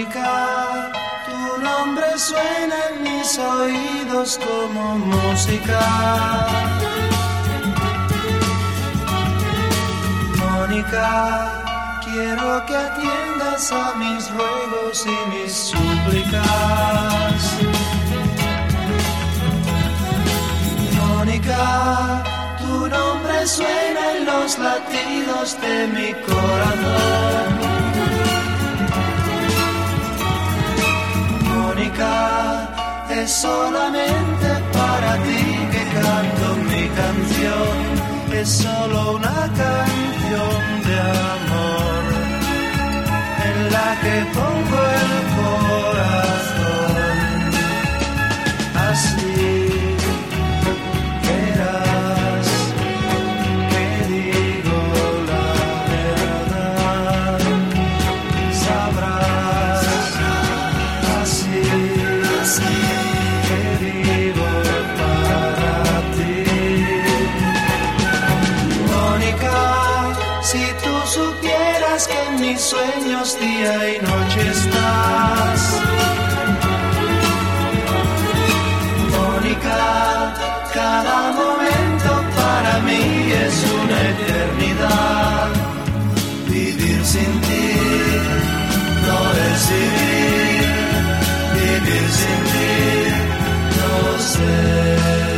Mónica, tu nombre suena en mis oídos como música. Mónica, quiero que atiendas a mis ruegos y mis súplicas. Mónica, tu nombre suena en los latidos de mi corazón. Mónica, es solamente para ti que canto mi canción. Es solo una canción de amor en la que pongo el corazón. Así verás que digo la verdad. Sabrás así que vivo para ti. Mónica, si tú supieras que en mis sueños día y noche estás. Mónica, cada momento para mí es una eternidad. Vivir sin ti no es vivir. Vivir sin ti no sé.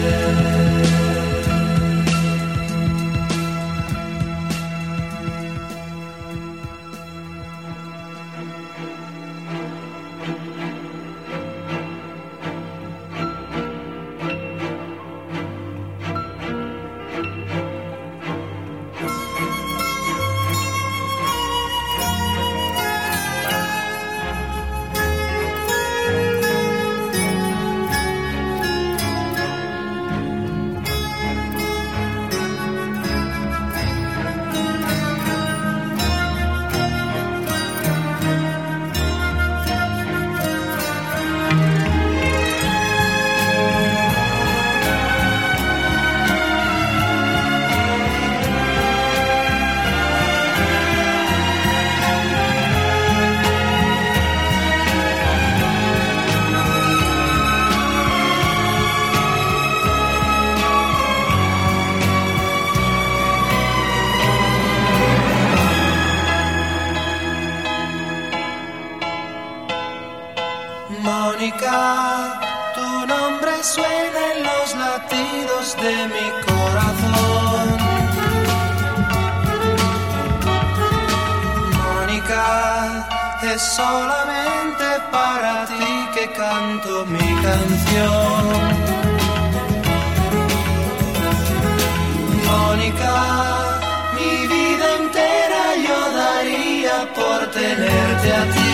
Mónica, tu nombre suena en los latidos de mi corazón. Mónica, es solamente para ti que canto mi canción. Mónica, mi vida entera yo daría por tenerte a ti.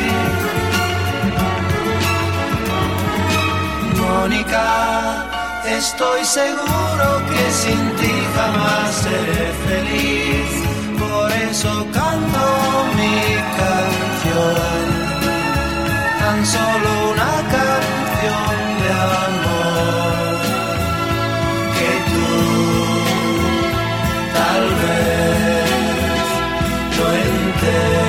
Mónica, estoy seguro que sin ti jamás seré feliz. Por eso canto mi canción, tan solo una canción de amor que tú tal vez no entiendas.